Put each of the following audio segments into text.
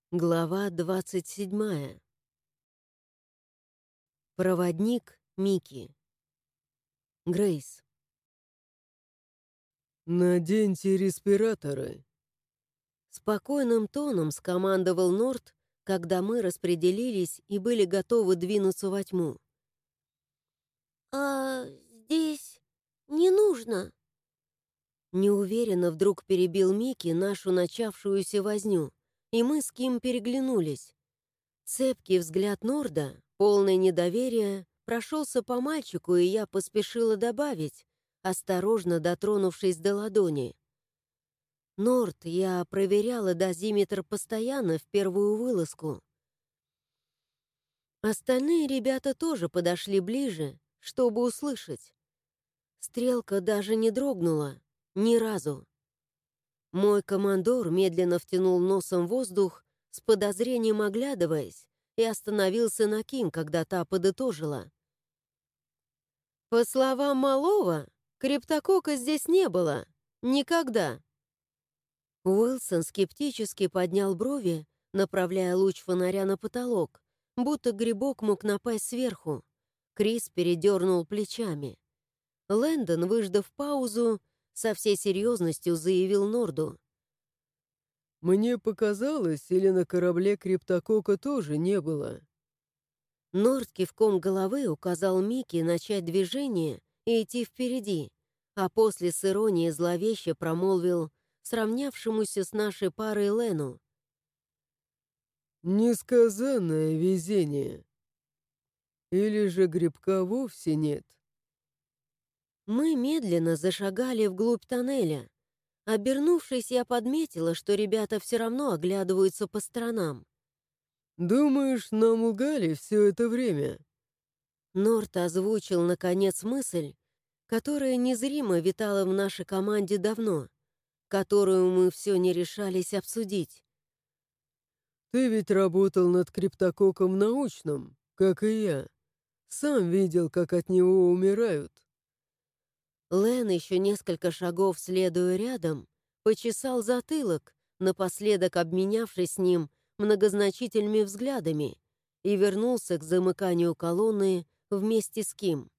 Глава 27. Проводник Микки. Грейс. «Наденьте респираторы». Спокойным тоном скомандовал Норт, когда мы распределились и были готовы двинуться во тьму. «А здесь не нужно». Неуверенно вдруг перебил Микки нашу начавшуюся возню, и мы с Ким переглянулись. Цепкий взгляд Норда, полное недоверие, прошелся по мальчику, и я поспешила добавить, осторожно дотронувшись до ладони. «Норд, я проверяла дозиметр постоянно в первую вылазку». Остальные ребята тоже подошли ближе, чтобы услышать. Стрелка даже не дрогнула, ни разу. Мой командор медленно втянул носом воздух, с подозрением оглядываясь, и остановился на Ким, когда та подытожила. «По словам Малова, криптокока здесь не было. Никогда». Уилсон скептически поднял брови, направляя луч фонаря на потолок, будто грибок мог напасть сверху. Крис передернул плечами. Лэндон, выждав паузу, со всей серьезностью заявил Норду. «Мне показалось, или на корабле криптокока тоже не было?» Норд кивком головы указал Микки начать движение и идти впереди, а после с иронией зловеще промолвил сравнявшемуся с нашей парой Лену. «Несказанное везение. Или же грибка вовсе нет?» Мы медленно зашагали вглубь тоннеля. Обернувшись, я подметила, что ребята все равно оглядываются по сторонам. «Думаешь, нам лгали все это время?» Норт озвучил, наконец, мысль, которая незримо витала в нашей команде давно, которую мы все не решались обсудить. «Ты ведь работал над криптококом научном, как и я. Сам видел, как от него умирают». Лэн, еще несколько шагов следуя рядом, почесал затылок, напоследок обменявшись с ним многозначительными взглядами, и вернулся к замыканию колонны вместе с Ким.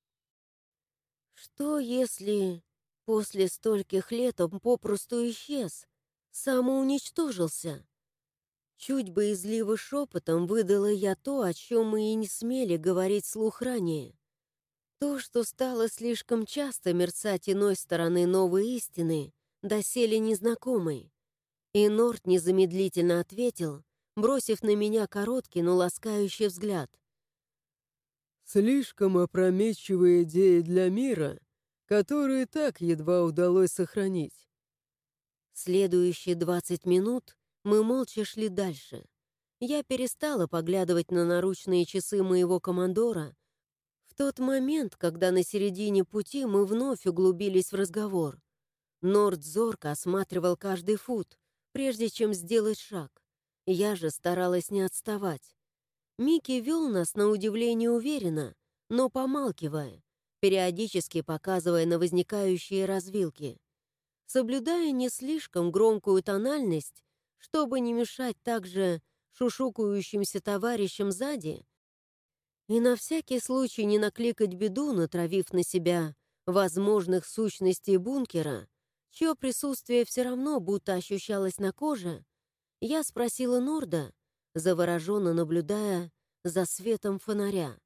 Что если после стольких лет он попросту исчез, самоуничтожился? Чуть боязливо шепотом выдала я то, о чем мы и не смели говорить вслух ранее. То, что стало слишком часто мерцать иной стороны новой истины, доселе незнакомой. И Норт незамедлительно ответил, бросив на меня короткий, но ласкающий взгляд. «Слишком опрометчивая идея для мира, которую так едва удалось сохранить». Следующие 20 минут мы молча шли дальше. Я перестала поглядывать на наручные часы моего командора в тот момент, когда на середине пути мы вновь углубились в разговор. Норд зорко осматривал каждый фут, прежде чем сделать шаг. Я же старалась не отставать. Микки вел нас на удивление уверенно, но помалкивая, периодически показывая на возникающие развилки. Соблюдая не слишком громкую тональность, чтобы не мешать также шушукающимся товарищам сзади, и на всякий случай не накликать беду, натравив на себя возможных сущностей бункера, чье присутствие все равно будто ощущалось на коже, я спросила Норда, завороженно наблюдая за светом фонаря.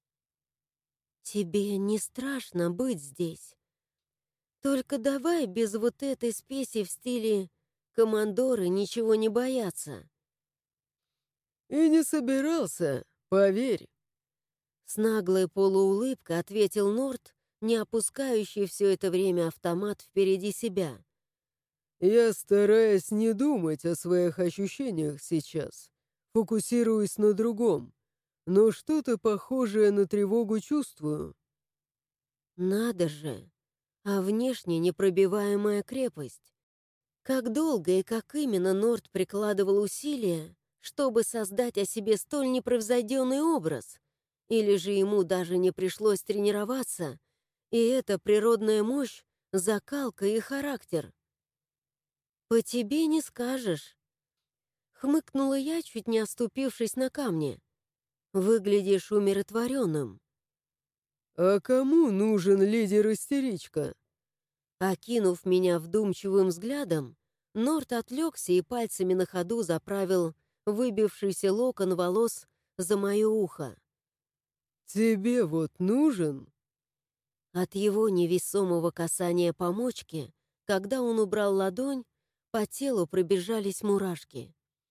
«Тебе не страшно быть здесь? Только давай без вот этой спеси в стиле «командоры ничего не боятся». «И не собирался, поверь». С наглой полуулыбкой ответил Норт, не опускающий все это время автомат впереди себя. «Я стараюсь не думать о своих ощущениях сейчас, фокусируюсь на другом, но что-то похожее на тревогу чувствую». Надо же, а внешне непробиваемая крепость. Как долго и как именно Норт прикладывал усилия, чтобы создать о себе столь непревзойденный образ? Или же ему даже не пришлось тренироваться, и это природная мощь, закалка и характер? По тебе не скажешь. Хмыкнула я, чуть не оступившись на камне. Выглядишь умиротворенным. «А кому нужен лидер-истеричка?» Окинув меня вдумчивым взглядом, Норт отвлекся и пальцами на ходу заправил выбившийся локон волос за мое ухо. «Тебе вот нужен?» От его невесомого касания по мочке, когда он убрал ладонь, по телу пробежались мурашки.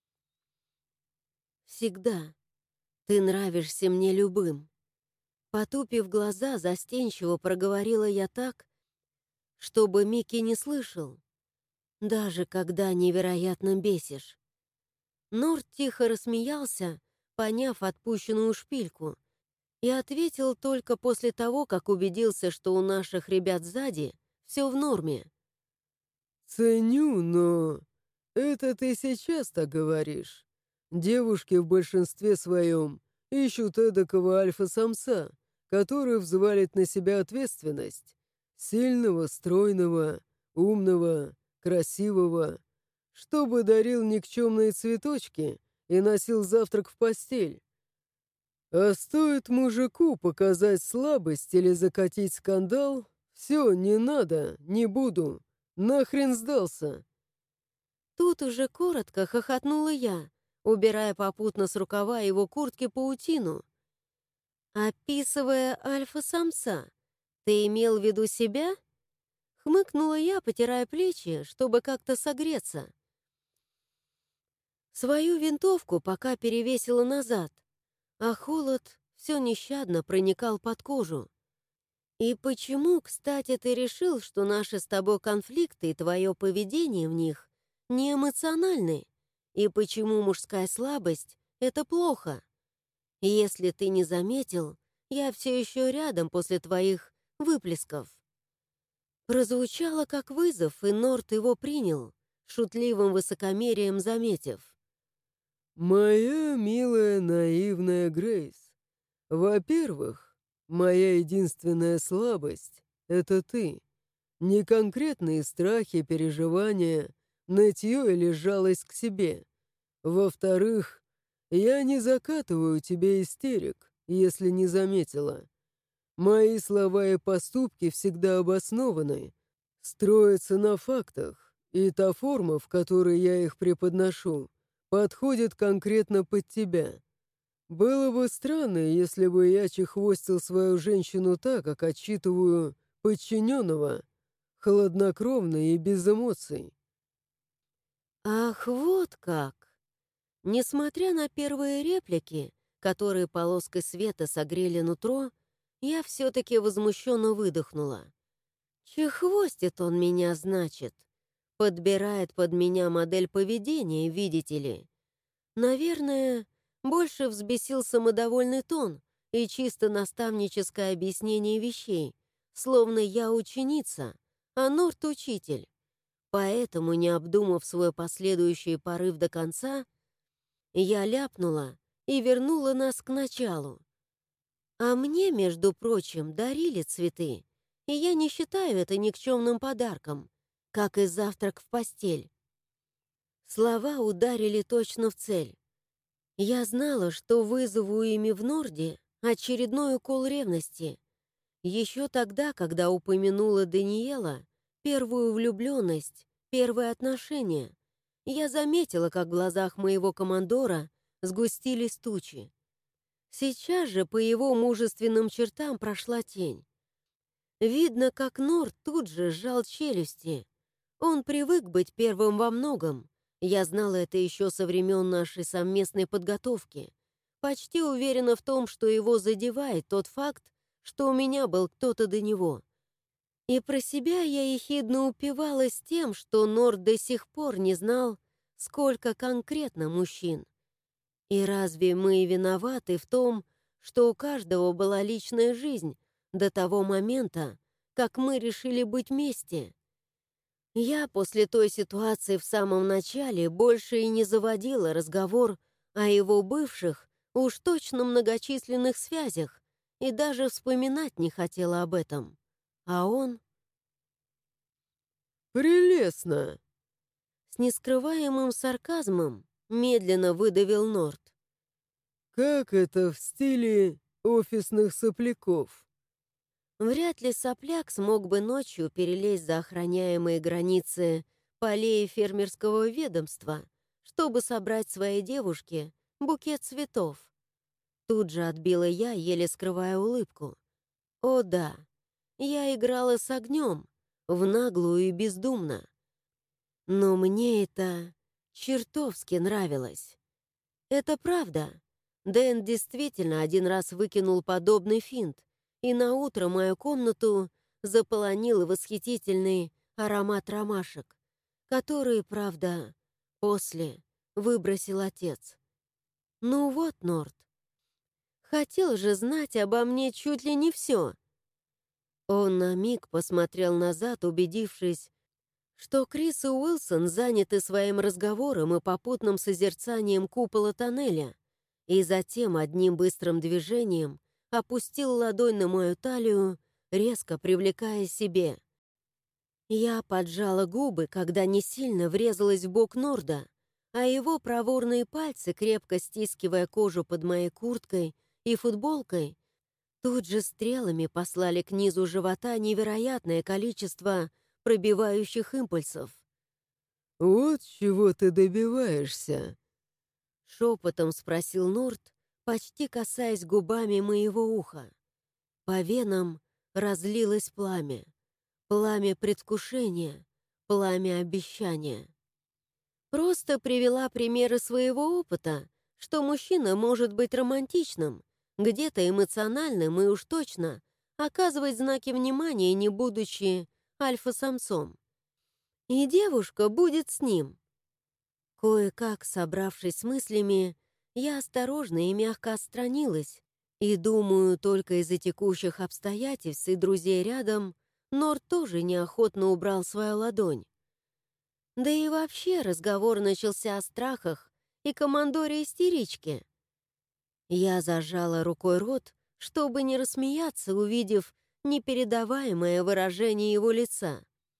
«Всегда. Ты нравишься мне любым». Потупив глаза, застенчиво проговорила я так, чтобы Микки не слышал, даже когда невероятно бесишь. Норт тихо рассмеялся, поняв отпущенную шпильку, и ответил только после того, как убедился, что у наших ребят сзади все в норме. «Ценю, но это ты сейчас так говоришь. Девушки в большинстве своем ищут эдакого альфа-самца, который взвалит на себя ответственность. Сильного, стройного, умного, красивого, чтобы дарил никчемные цветочки и носил завтрак в постель. А стоит мужику показать слабость или закатить скандал, все, не надо, не буду, нахрен сдался». Тут уже коротко хохотнула я, убирая попутно с рукава его куртки паутину. «Описывая альфа-самца, ты имел в виду себя?» Хмыкнула я, потирая плечи, чтобы как-то согреться. Свою винтовку пока перевесила назад, а холод все нещадно проникал под кожу. «И почему, кстати, ты решил, что наши с тобой конфликты и твое поведение в них не эмоциональны? И почему мужская слабость — это плохо? Если ты не заметил, я все еще рядом после твоих выплесков». Прозвучало как вызов, и Норт его принял, шутливым высокомерием заметив. «Моя милая наивная Грейс, во-первых, моя единственная слабость — это ты. Не конкретные страхи, переживания, нытье или жалость к себе. Во-вторых, я не закатываю тебе истерик, если не заметила. Мои слова и поступки всегда обоснованы, строятся на фактах, и та форма, в которой я их преподношу, подходит конкретно под тебя. Было бы странно, если бы я чехвостил свою женщину так, как отчитываю подчиненного, хладнокровно и без эмоций». «Ах, вот как!» Несмотря на первые реплики, которые полоской света согрели нутро, я все-таки возмущенно выдохнула. «Чехвостит он меня, значит. Подбирает под меня модель поведения, видите ли. Наверное, больше взбесил самодовольный тон и чисто наставническое объяснение вещей, словно я ученица, а Норт учитель. Поэтому, не обдумав свой последующий порыв до конца, я ляпнула и вернула нас к началу. А мне, между прочим, дарили цветы, и я не считаю это никчемным подарком, как и завтрак в постель. Слова ударили точно в цель. Я знала, что вызову ими в Норде очередной укол ревности. Еще тогда, когда упомянула Даниэла, первую влюбленность, первые отношения, я заметила, как в глазах моего командора сгустились тучи. Сейчас же по его мужественным чертам прошла тень. Видно, как Норд тут же сжал челюсти. Он привык быть первым во многом. Я знала это еще со времен нашей совместной подготовки. Почти уверена в том, что его задевает тот факт, что у меня был кто-то до него. И про себя я ехидно упивалась тем, что Норд до сих пор не знал, сколько конкретно мужчин. И разве мы виноваты в том, что у каждого была личная жизнь до того момента, как мы решили быть вместе? Я после той ситуации в самом начале больше и не заводила разговор о его бывших, уж точно многочисленных связях, и даже вспоминать не хотела об этом. А он... «Прелестно!» С нескрываемым сарказмом медленно выдавил Норт. Как это в стиле офисных сопляков? Вряд ли сопляк смог бы ночью перелезть за охраняемые границы полей фермерского ведомства, чтобы собрать своей девушке букет цветов. Тут же отбила я, еле скрывая улыбку. О да, я играла с огнем, в наглую и бездумно. Но мне это чертовски нравилось. Это правда. Дэн действительно один раз выкинул подобный финт, и наутро мою комнату заполонил восхитительный аромат ромашек, который, правда, после выбросил отец. Ну вот, Норт, хотел же знать обо мне чуть ли не все. Он на миг посмотрел назад, убедившись, что Крис и Уилсон заняты своим разговором и попутным созерцанием купола тоннеля, и затем одним быстрым движением опустил ладонь на мою талию, резко привлекая себе. Я поджала губы, когда не сильно врезалась в бок Норда, а его проворные пальцы, крепко стискивая кожу под моей курткой и футболкой, тут же стрелами послали к низу живота невероятное количество пробивающих импульсов. «Вот чего ты добиваешься?» Шепотом спросил Норт, почти касаясь губами моего уха. По венам разлилось пламя. Пламя предвкушения, пламя обещания. Просто привела примеры своего опыта, что мужчина может быть романтичным, где-то эмоциональным и уж точно оказывать знаки внимания, не будучи альфа-самцом. И девушка будет с ним. Кое-как, собравшись с мыслями, я осторожно и мягко отстранилась, и, думаю, только из-за текущих обстоятельств и друзей рядом, Норт тоже неохотно убрал свою ладонь. Да и вообще разговор начался о страхах и командоре-истеричке. Я зажала рукой рот, чтобы не рассмеяться, увидев непередаваемое выражение его лица.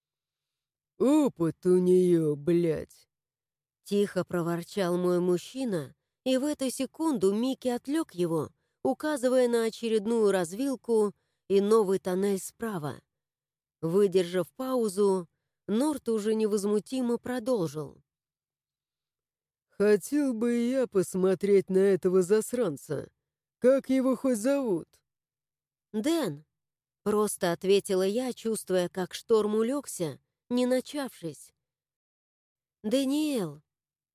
«Опыт у нее, блядь!» Тихо проворчал мой мужчина, и в эту секунду Микки отвлек его, указывая на очередную развилку и новый тоннель справа. Выдержав паузу, Норт уже невозмутимо продолжил. «Хотел бы и я посмотреть на этого засранца. Как его хоть зовут?» «Дэн», — просто ответила я, чувствуя, как шторм улегся, не начавшись. «Дэниэл».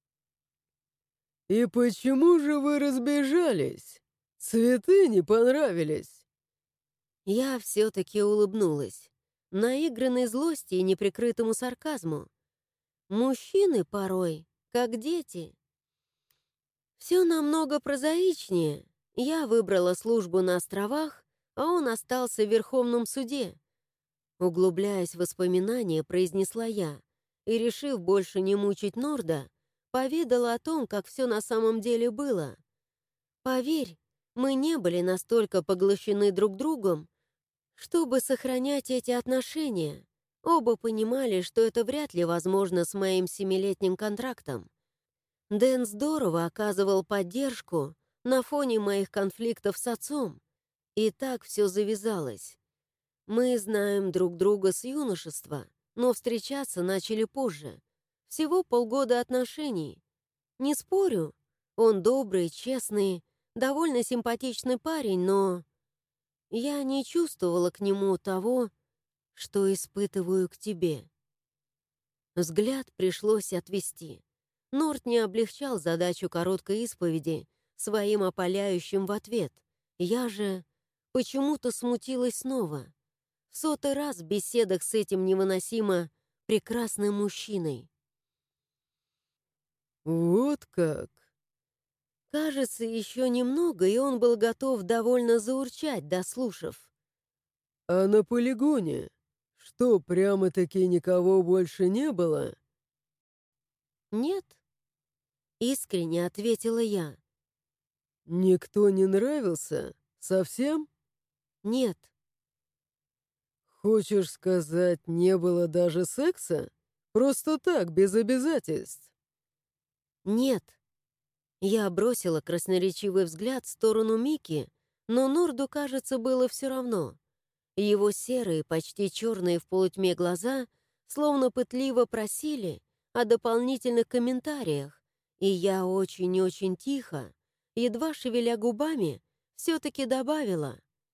«И почему же вы разбежались? Цветы не понравились?» Я все-таки улыбнулась, наигранной злости и неприкрытому сарказму. Мужчины порой, как дети. Все намного прозаичнее. Я выбрала службу на островах, а он остался в Верховном суде. Углубляясь в воспоминания, произнесла я, и, решив больше не мучить Норда, поведала о том, как все на самом деле было. Поверь, мы не были настолько поглощены друг другом, чтобы сохранять эти отношения. Оба понимали, что это вряд ли возможно с моим 7-летним контрактом. Дэн здорово оказывал поддержку на фоне моих конфликтов с отцом. И так все завязалось. Мы знаем друг друга с юношества, но встречаться начали позже. Всего полгода отношений. Не спорю, он добрый, честный, довольно симпатичный парень, но я не чувствовала к нему того, что испытываю к тебе. Взгляд пришлось отвести. Норт не облегчал задачу короткой исповеди своим опаляющим в ответ. Я же почему-то смутилась снова. В 100-й раз в беседах с этим невыносимо прекрасным мужчиной. «Вот как!» Кажется, еще немного, и он был готов довольно заурчать, дослушав. «А на полигоне? Что, прямо-таки никого больше не было?» «Нет», — искренне ответила я. «Никто не нравился? Совсем?» «Нет». «Хочешь сказать, не было даже секса? Просто так, без обязательств?» «Нет», Я бросила красноречивый взгляд в сторону Мики, но Норду, кажется, было все равно. Его серые, почти черные в полутьме глаза словно пытливо просили о дополнительных комментариях, и я очень-очень тихо, едва шевеля губами, все-таки добавила.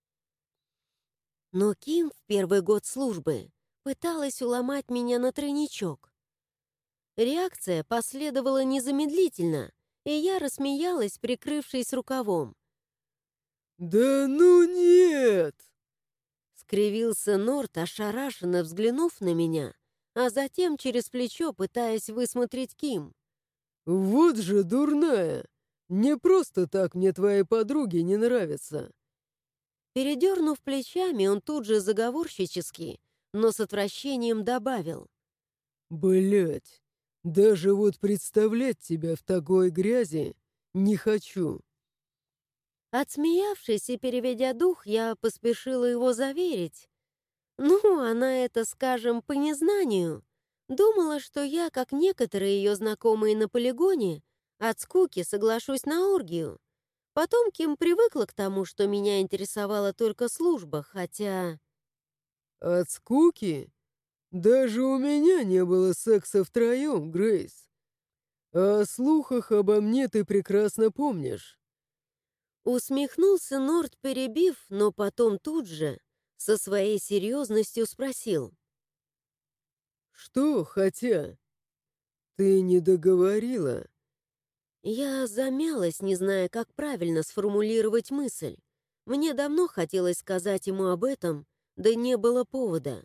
Но Ким в первый год службы пыталась уломать меня на тройничок. Реакция последовала незамедлительно, и я рассмеялась, прикрывшись рукавом. «Да ну нет!» Скривился Норт, ошарашенно взглянув на меня, а затем через плечо пытаясь высмотреть Ким. «Вот же дурная! Не просто так мне твои подруги не нравятся!» Передернув плечами, он тут же заговорщически, но с отвращением добавил. «Блядь, даже вот представлять тебя в такой грязи не хочу!» Отсмеявшись и переведя дух, я поспешила его заверить. Ну, она это, скажем, по незнанию. Думала, что я, как некоторые ее знакомые на полигоне, от скуки соглашусь на оргию. Потом Ким привыкла к тому, что меня интересовала только служба, хотя... «От скуки? Даже у меня не было секса втроем, Грейс. А о слухах обо мне ты прекрасно помнишь». Усмехнулся Норт, перебив, но потом тут же со своей серьезностью спросил. «Что, хотя? Ты не договорила?» Я замялась, не зная, как правильно сформулировать мысль. Мне давно хотелось сказать ему об этом, да не было повода.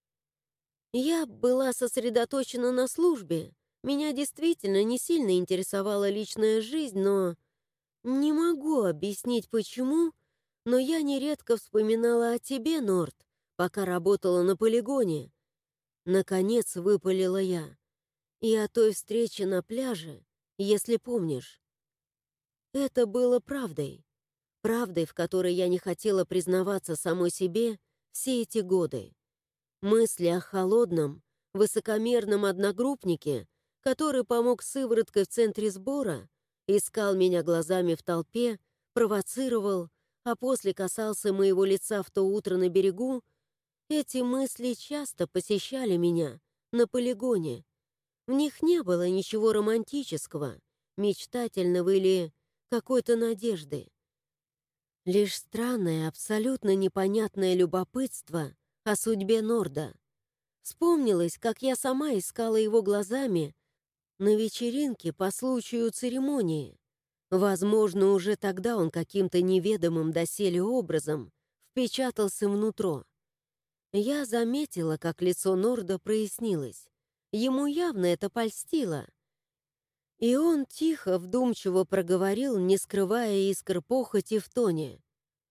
Я была сосредоточена на службе. Меня действительно не сильно интересовала личная жизнь, но... Не могу объяснить, почему, но я нередко вспоминала о тебе, Норт, пока работала на полигоне. Наконец выпалила я. И о той встрече на пляже, если помнишь. Это было правдой. Правдой, в которой я не хотела признаваться самой себе все эти годы. Мысли о холодном, высокомерном одногруппнике, который помог сывороткой в центре сбора, искал меня глазами в толпе, провоцировал, а после касался моего лица в то утро на берегу, эти мысли часто посещали меня на полигоне. В них не было ничего романтического, мечтательного или какой-то надежды. Лишь странное, абсолютно непонятное любопытство о судьбе Норда. Вспомнилось, как я сама искала его глазами на вечеринке по случаю церемонии. Возможно, уже тогда он каким-то неведомым доселе образом впечатался внутрь. Я заметила, как лицо Норда прояснилось. Ему явно это польстило. И он тихо, вдумчиво проговорил, не скрывая искр похоти в тоне.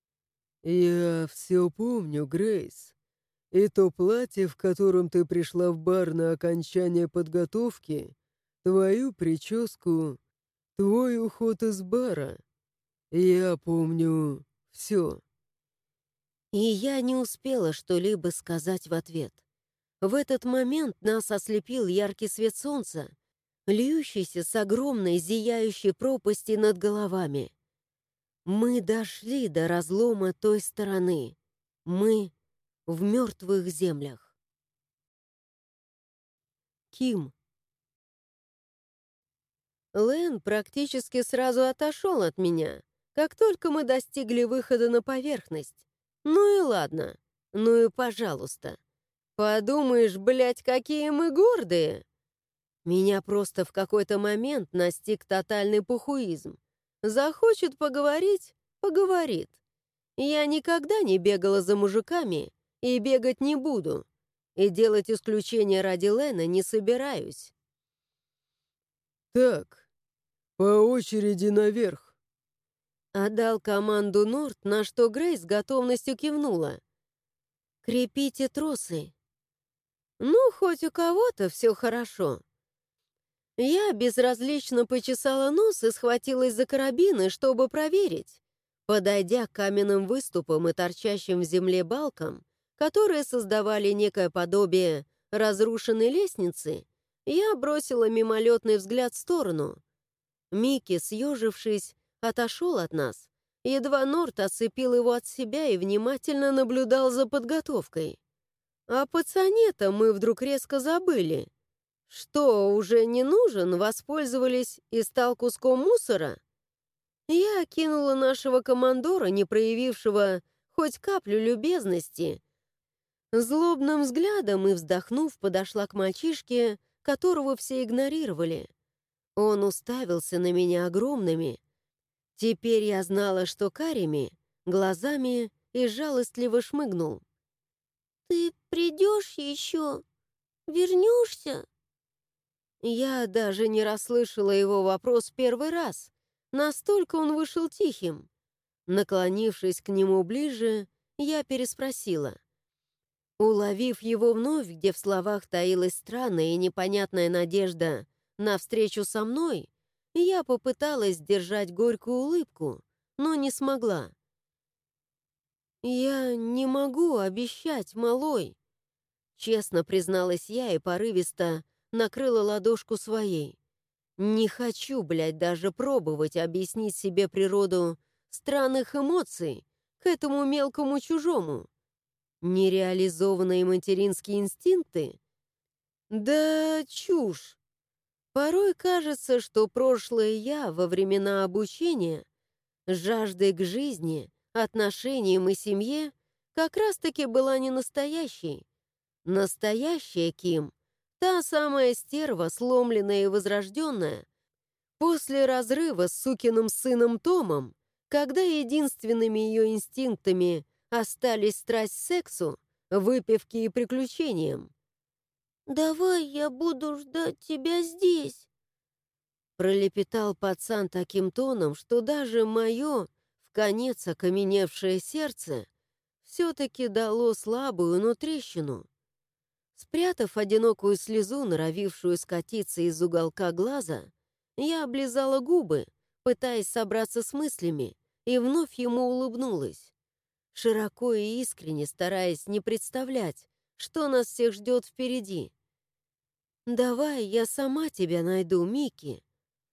«Я все помню, Грейс. И то платье, в котором ты пришла в бар на окончание подготовки, твою прическу, твой уход из бара. Я помню все». И я не успела что-либо сказать в ответ. В этот момент нас ослепил яркий свет солнца, льющийся с огромной зияющей пропасти над головами. Мы дошли до разлома той стороны. Мы в мертвых землях. Ким. Лэн практически сразу отошел от меня, как только мы достигли выхода на поверхность. Ну и ладно, ну и пожалуйста. Подумаешь, блядь, какие мы гордые. Меня просто в какой-то момент настиг тотальный похуизм. Захочет поговорить — поговорит. Я никогда не бегала за мужиками и бегать не буду. И делать исключение ради Лена не собираюсь. «Так, по очереди наверх». Отдал команду Норт, на что Грейс с готовностью кивнула. «Крепите тросы». Ну, хоть у кого-то все хорошо. Я безразлично почесала нос и схватилась за карабины, чтобы проверить. Подойдя к каменным выступам и торчащим в земле балкам, которые создавали некое подобие разрушенной лестницы, я бросила мимолетный взгляд в сторону. Микки, съежившись, отошел от нас. Едва Норт отцепил его от себя и внимательно наблюдал за подготовкой. О пацане-то мы вдруг резко забыли. Что, уже не нужен, воспользовались и стал куском мусора? Я окинула нашего командора, не проявившего хоть каплю любезности, злобным взглядом и, вздохнув, подошла к мальчишке, которого все игнорировали. Он уставился на меня огромными. Теперь я знала, что карими, глазами, и жалостливо шмыгнул. «Ты придешь еще? Вернешься?» Я даже не расслышала его вопрос первый раз. Настолько он вышел тихим. Наклонившись к нему ближе, я переспросила. Уловив его вновь, где в словах таилась странная и непонятная надежда на встречу со мной, я попыталась сдержать горькую улыбку, но не смогла. «Я не могу обещать, малой», — честно призналась я и порывисто накрыла ладошку своей. «Не хочу, блядь, даже пробовать объяснить себе природу странных эмоций к этому мелкому чужому. Нереализованные материнские инстинкты? Да чушь. Порой кажется, что прошлое я во времена обучения с жаждой к жизни, отношениям и семье как раз-таки была не настоящей. Настоящая Ким, та самая стерва, сломленная и возрожденная, после разрыва с сукиным сыном Томом, когда единственными ее инстинктами остались страсть к сексу, выпивке и приключениям. «Давай я буду ждать тебя здесь», — пролепетал пацан таким тоном, что даже мое, вконец окаменевшее сердце, все-таки дало слабую, но трещину. Спрятав одинокую слезу, норовившую скатиться из уголка глаза, я облизала губы, пытаясь собраться с мыслями, и вновь ему улыбнулась. Широко и искренне, стараясь не представлять, что нас всех ждет впереди. «Давай я сама тебя найду, Микки».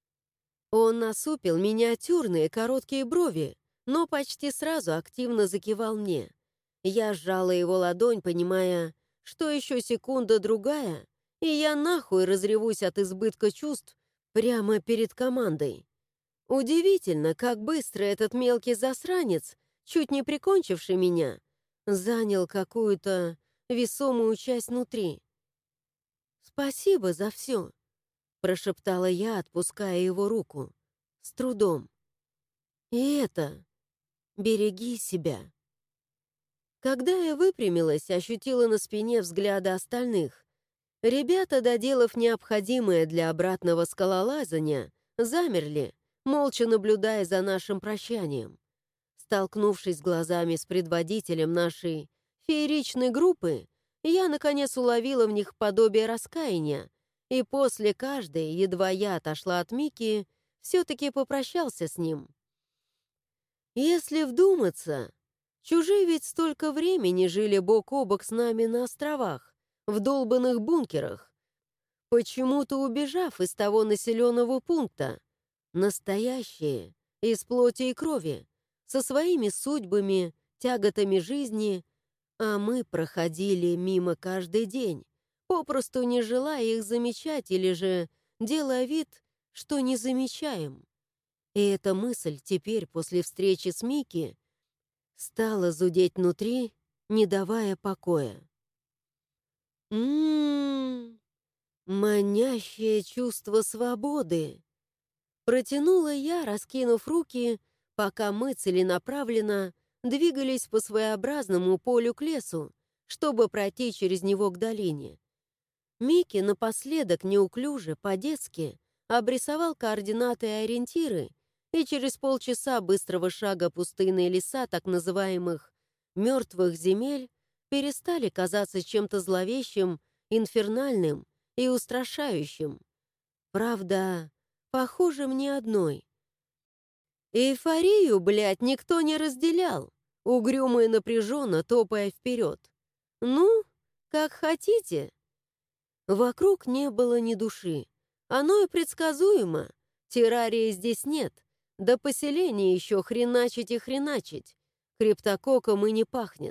Он насупил миниатюрные короткие брови, но почти сразу активно закивал мне. Я сжала его ладонь, понимая, что еще секунда-другая, и я нахуй разревусь от избытка чувств прямо перед командой. Удивительно, как быстро этот мелкий засранец, чуть не прикончивший меня, занял какую-то весомую часть внутри. «Спасибо за все», — прошептала я, отпуская его руку. С трудом. «И это... береги себя». Когда я выпрямилась, ощутила на спине взгляды остальных. Ребята, доделав необходимое для обратного скалолазания, замерли, молча наблюдая за нашим прощанием. Столкнувшись глазами с предводителем нашей фееричной группы, я, наконец, уловила в них подобие раскаяния, и после каждой, едва я отошла от Микки, все-таки попрощался с ним. Если вдуматься, чужие ведь столько времени жили бок о бок с нами на островах, в долбанных бункерах, почему-то убежав из того населенного пункта. Настоящие, из плоти и крови, со своими судьбами, тяготами жизни, а мы проходили мимо каждый день, попросту не желая их замечать или же делая вид, что не замечаем. И эта мысль теперь, после встречи с Микки, стала зудеть внутри, не давая покоя. Манящее чувство свободы. Протянула я, раскинув руки, пока мы целенаправленно двигались по своеобразному полю к лесу, чтобы пройти через него к долине. Микки напоследок неуклюже, по-детски, обрисовал координаты и ориентиры, и через полчаса быстрого шага пустынные леса так называемых «мертвых земель» перестали казаться чем-то зловещим, инфернальным и устрашающим. Правда, похоже, мне одной. Эйфорию, блядь, никто не разделял, угрюмо и напряженно топая вперед. Ну, как хотите. Вокруг не было ни души. Оно и предсказуемо. Террарии здесь нет. До поселения еще хреначить и хреначить. Криптококом и не пахнет.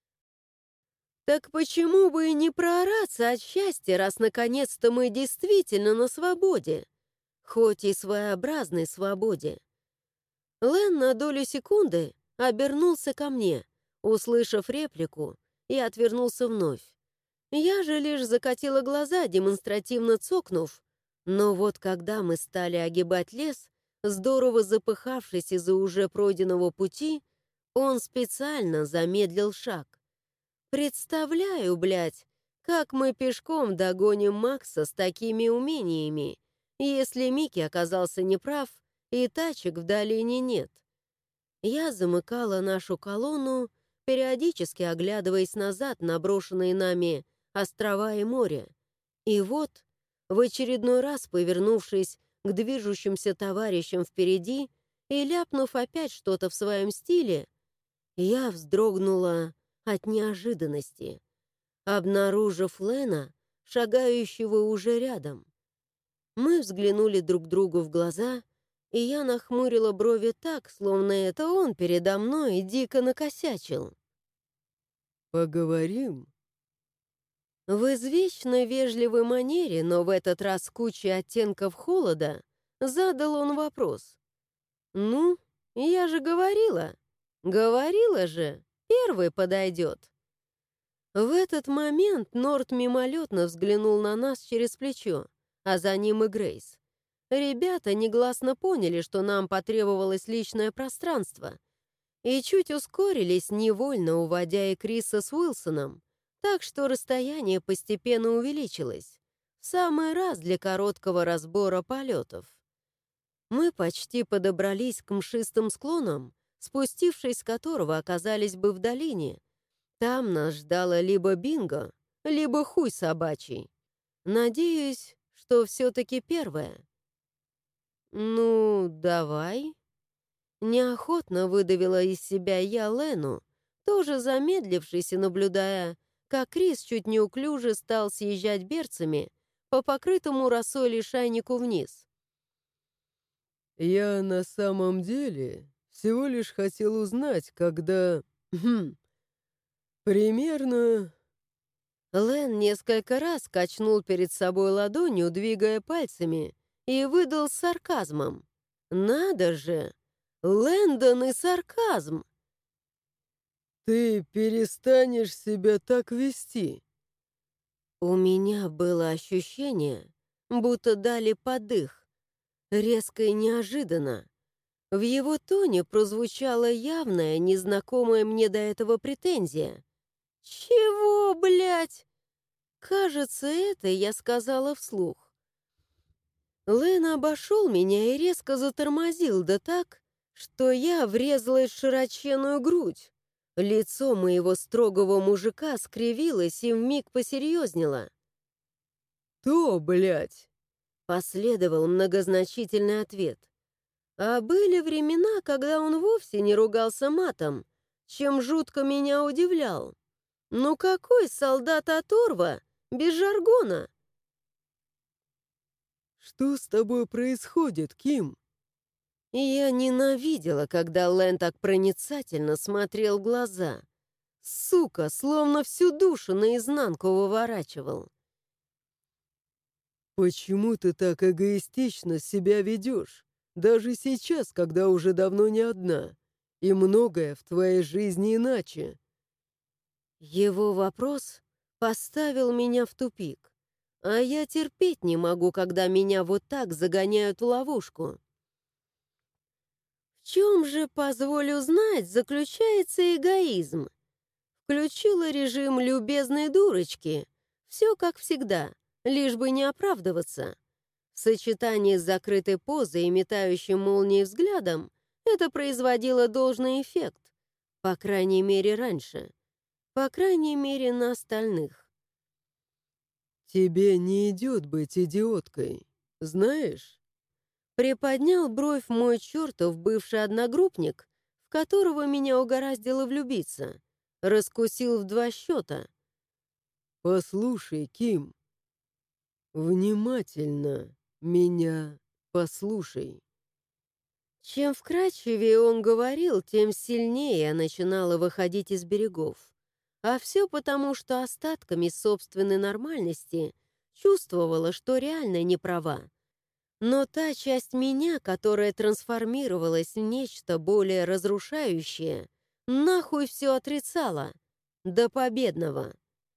Так почему бы и не проораться от счастья, раз наконец-то мы действительно на свободе? Хоть и своеобразной свободе. Лэн на долю секунды обернулся ко мне, услышав реплику, и отвернулся вновь. Я же лишь закатила глаза, демонстративно цокнув, но вот когда мы стали огибать лес, здорово запыхавшись из-за уже пройденного пути, он специально замедлил шаг. Представляю, блядь, как мы пешком догоним Макса с такими умениями, если Микки оказался неправ и тачек в долине нет. Я замыкала нашу колонну, периодически оглядываясь назад на брошенные нами острова и море. И вот, в очередной раз повернувшись к движущимся товарищам впереди и ляпнув опять что-то в своем стиле, я вздрогнула от неожиданности, обнаружив Лена, шагающего уже рядом. Мы взглянули друг другу в глаза, и я нахмурила брови так, словно это он передо мной дико накосячил. «Поговорим?» В извечно вежливой манере, но в этот раз с кучей оттенков холода, задал он вопрос. «Ну, я же говорила. Говорила же, первый подойдет». В этот момент Норт мимолетно взглянул на нас через плечо, а за ним и Грейс. Ребята негласно поняли, что нам потребовалось личное пространство, и чуть ускорились, невольно уводя и Криса с Уилсоном, так что расстояние постепенно увеличилось. В самый раз для короткого разбора полетов. Мы почти подобрались к мшистым склонам, спустившись с которого оказались бы в долине. Там нас ждало либо бинго, либо хуй собачий. Надеюсь, что все-таки первое. «Ну, давай». Неохотно выдавила из себя я Лену, тоже замедлившись и наблюдая, как Крис чуть неуклюже стал съезжать берцами по покрытому росой лишайнику вниз. «Я на самом деле всего лишь хотел узнать, когда... примерно...» Лен несколько раз качнул перед собой ладонью, двигая пальцами, и выдал с сарказмом. «Надо же! Лэндон и сарказм!» «Ты перестанешь себя так вести?» У меня было ощущение, будто дали подых, резко и неожиданно. В его тоне прозвучала явная, незнакомая мне до этого претензия. «Чего, блядь?» Кажется, это я сказала вслух. Лэн обошел меня и резко затормозил, да так, что я врезалась в широченную грудь. Лицо моего строгого мужика скривилось и вмиг посерьезнело. «То, блядь!» Последовал многозначительный ответ. А были времена, когда он вовсе не ругался матом, чем жутко меня удивлял. Ну какой солдат оторва без жаргона? «Что с тобой происходит, Ким?» И я ненавидела, когда Лэн так проницательно смотрел в глаза. Сука, словно всю душу наизнанку выворачивал. «Почему ты так эгоистично себя ведешь? Даже сейчас, когда уже давно не одна, и многое в твоей жизни иначе». Его вопрос поставил меня в тупик. А я терпеть не могу, когда меня вот так загоняют в ловушку. В чем же, позволю знать, заключается эгоизм? Включила режим любезной дурочки. Все как всегда, лишь бы не оправдываться. В сочетании с закрытой позой и метающим молнией взглядом это производило должный эффект. По крайней мере, раньше. По крайней мере, на остальных. «Тебе не идет быть идиоткой, знаешь?» Приподнял бровь мой чертов бывший одногруппник, в которого меня угораздило влюбиться. Раскусил в 2 счета. «Послушай, Ким, внимательно меня послушай». Чем вкрадчивее он говорил, тем сильнее я начинала выходить из берегов. А все потому, что остатками собственной нормальности чувствовала, что реально не права. Но та часть меня, которая трансформировалась в нечто более разрушающее, нахуй все отрицала. До победного.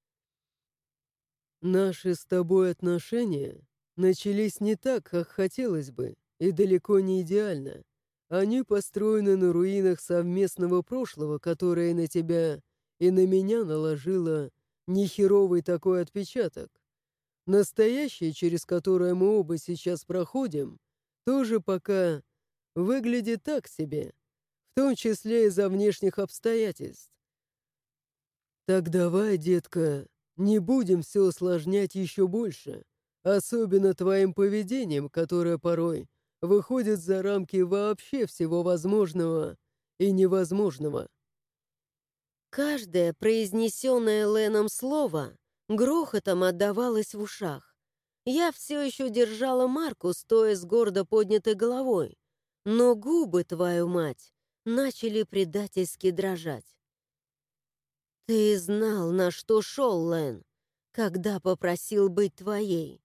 «Наши с тобой отношения начались не так, как хотелось бы, и далеко не идеально. Они построены на руинах совместного прошлого, которое на тебя и на меня наложило нехеровый такой отпечаток. Настоящее, через которое мы оба сейчас проходим, тоже пока выглядит так себе, в том числе из-за внешних обстоятельств. Так давай, детка, не будем все усложнять еще больше, особенно твоим поведением, которое порой выходит за рамки вообще всего возможного и невозможного». Каждое произнесенное Леном слово грохотом отдавалось в ушах. Я все еще держала марку, стоя с гордо поднятой головой, но губы, твою мать, начали предательски дрожать. «Ты знал, на что шел, Лен, когда попросил быть твоей».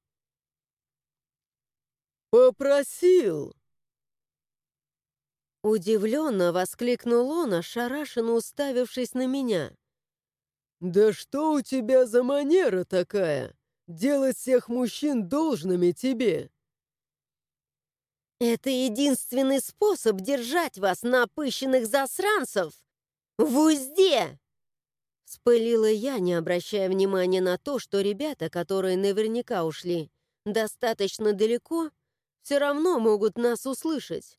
«Попросил!» Удивленно воскликнул он, ошарашенно уставившись на меня. «Да что у тебя за манера такая? Делать всех мужчин должными тебе?» «Это единственный способ держать вас, напыщенных засранцев, в узде!» Вспылила я, не обращая внимания на то, что ребята, которые наверняка ушли достаточно далеко, все равно могут нас услышать.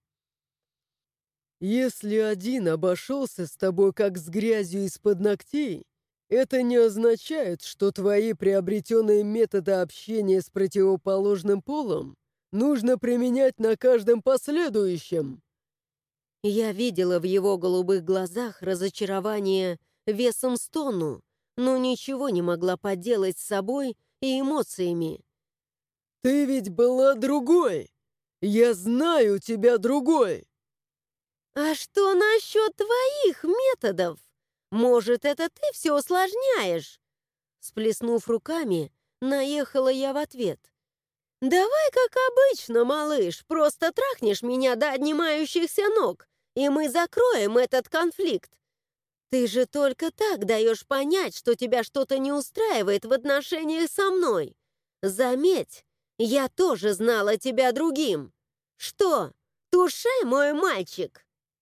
«Если один обошелся с тобой как с грязью из-под ногтей, это не означает, что твои приобретенные методы общения с противоположным полом нужно применять на каждом последующем». Я видела в его голубых глазах разочарование весом с тонну, но ничего не могла поделать с собой и эмоциями. «Ты ведь была другой! Я знаю тебя другой!» «А что насчет твоих методов? Может, это ты все усложняешь?» Сплеснув руками, наехала я в ответ. «Давай, как обычно, малыш, просто трахнешь меня до отнимающихся ног, и мы закроем этот конфликт. Ты же только так даешь понять, что тебя что-то не устраивает в отношениях со мной. Заметь, я тоже знала тебя другим. Что, туше, мой мальчик?»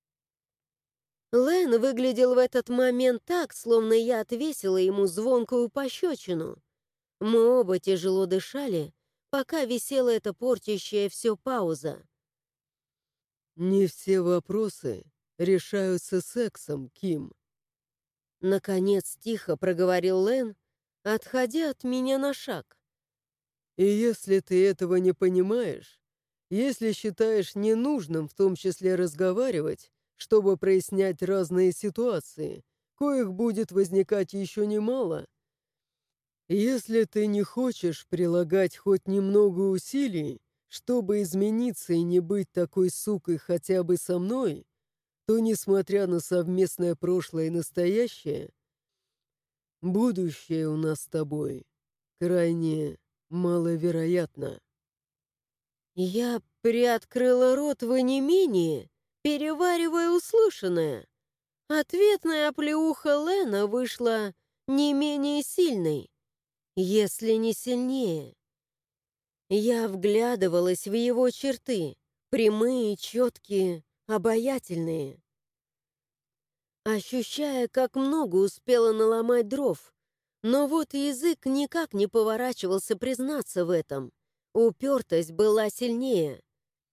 Лэн выглядел в этот момент так, словно я отвесила ему звонкую пощечину. Мы оба тяжело дышали, пока висела эта портящая все пауза. «Не все вопросы решаются сексом, Ким». Наконец тихо проговорил Лэн, отходя от меня на шаг. «И если ты этого не понимаешь, если считаешь ненужным в том числе разговаривать, чтобы прояснять разные ситуации, коих будет возникать еще немало, если ты не хочешь прилагать хоть немного усилий, чтобы измениться и не быть такой сукой хотя бы со мной, то, несмотря на совместное прошлое и настоящее, будущее у нас с тобой крайне маловероятно». Я приоткрыла рот в онемении, переваривая услышанное. Ответная оплеуха Лена вышла не менее сильной, если не сильнее. Я вглядывалась в его черты, прямые, четкие, обаятельные, ощущая, как много успела наломать дров, но вот язык никак не поворачивался признаться в этом. Упертость была сильнее.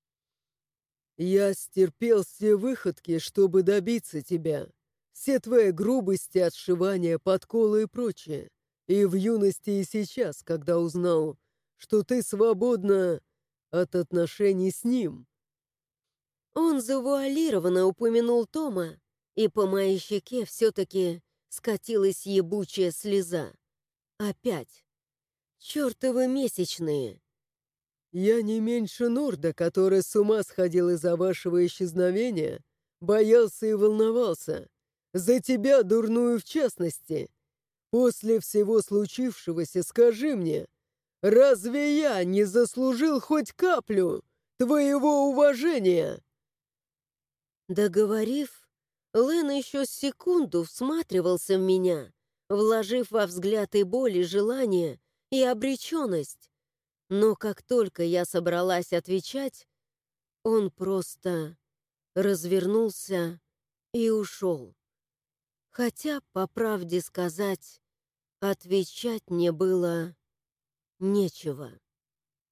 «Я стерпел все выходки, чтобы добиться тебя, все твои грубости, отшивания, подколы и прочее. И в юности, и сейчас, когда узнал, что ты свободна от отношений с ним». Он завуалированно упомянул Тома, и по моей щеке все-таки скатилась ебучая слеза. Опять. Чертовы месячные. Я не меньше Норда, который с ума сходил из-за вашего исчезновения, боялся и волновался. За тебя, дурную в частности. После всего случившегося скажи мне, разве я не заслужил хоть каплю твоего уважения?» Договорив, Лэн еще секунду всматривался в меня, вложив во взгляд и боль, и желание, и обреченность. Но как только я собралась отвечать, он просто развернулся и ушел. Хотя, по правде сказать, отвечать мне было нечего.